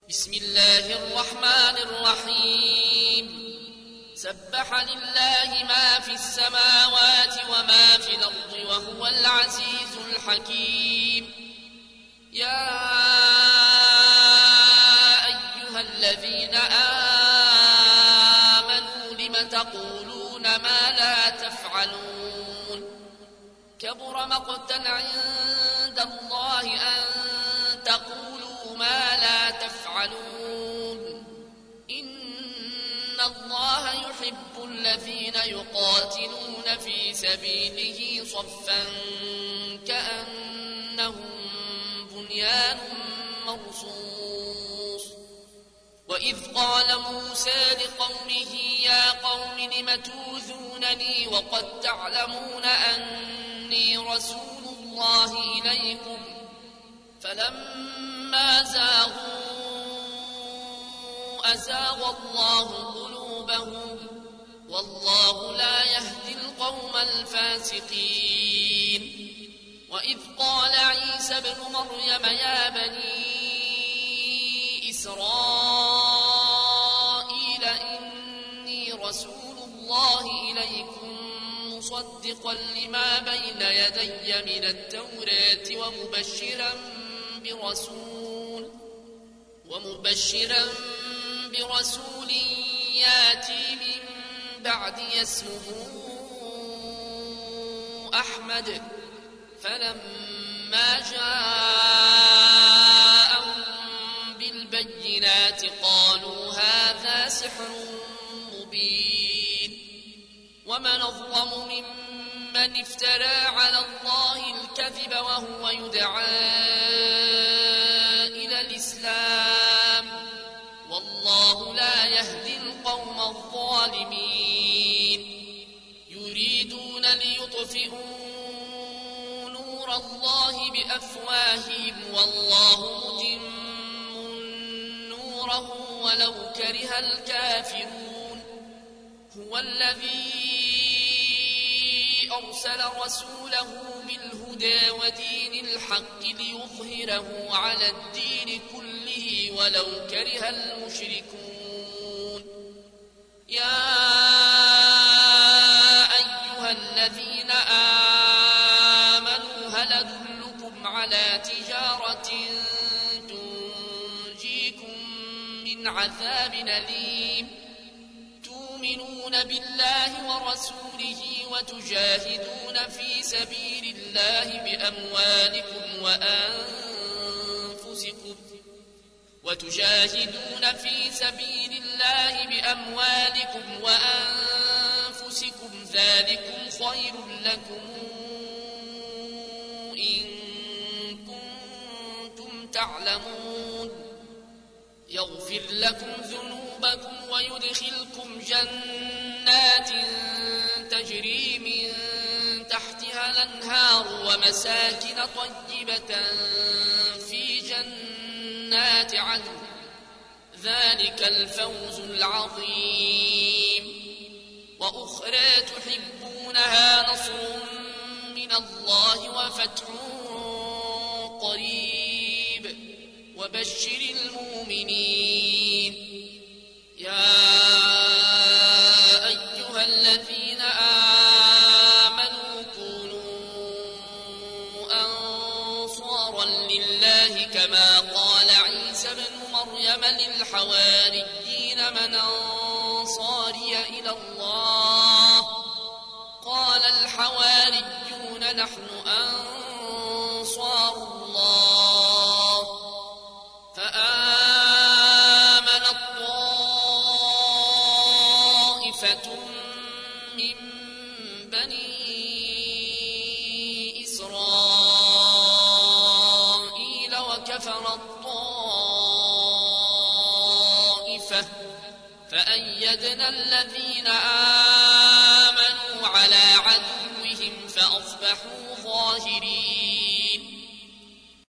بسم الله الرحمن الرحيم سبح لله ما في السماوات وما في الأرض وهو العزيز الحكيم. يا أيها الذين آمنوا لم تقولون ما لا تفعلون كبر مقتا عند الله أن تقولوا ما لا تفعلون إن الله يحب الذين يقاتلون في سبيله صفا كأنهم بنيان مرصوص. وإذ قال موسى لقومه يا قوم لم توذونني وقد تعلمون أني رسول الله إليكم فلما زاغوا أزاغ الله قلوبهم والله لا يهدي القوم الفاسقين. وإذ قال عيسى ابن مريم يا بني إسرائيل إني رسول الله إليكم مصدقا لما بين يدي من التوراة ومبشرا برسول ياتي من بعدي اسمه أحمد فلما جاءهم بالبينات قالوا هذا سحر مبين. ومن أظلم ممن افترى على الله الكذب وهو يدعى إلى الإسلام والله لا يهدي القوم الظالمين. يريدون ليطفئوا نور الله بأفواههم والله متم نوره ولو كره الكافرون. هو الذي أرسل رسوله بالهدى ودين الحق ليظهره على الدين كله ولو كره المشركون. يا أيها الذين آمنوا هل أدلكم على تجارة تنجيكم من عذاب أليم تؤمنون بالله ورسوله وتجاهدون في سبيل الله بأموالكم وأنفسكم ذلكم خير لكم إن كنتم تعلمون. يغفر لكم ذنوبكم ويدخلكم جنات تجري من تحتها الأنهار ومساكن طيبة في جنات عدن ذلك الفوز العظيم. وأخرى تحبونها نصر من الله وفتح قريب وبشر المؤمنين. يا أيها الذين آمنوا كونوا أنصارا لله كما قال عيسى بن مريم للحواريين من أنصاري إلى الله قال الحواريون نحن أنصار الله. فآمنت طائفة من بني إسرائيل وكفرت طائفة فأيدنا الذين آمنوا على عدوهم فأصبحوا ظاهرين.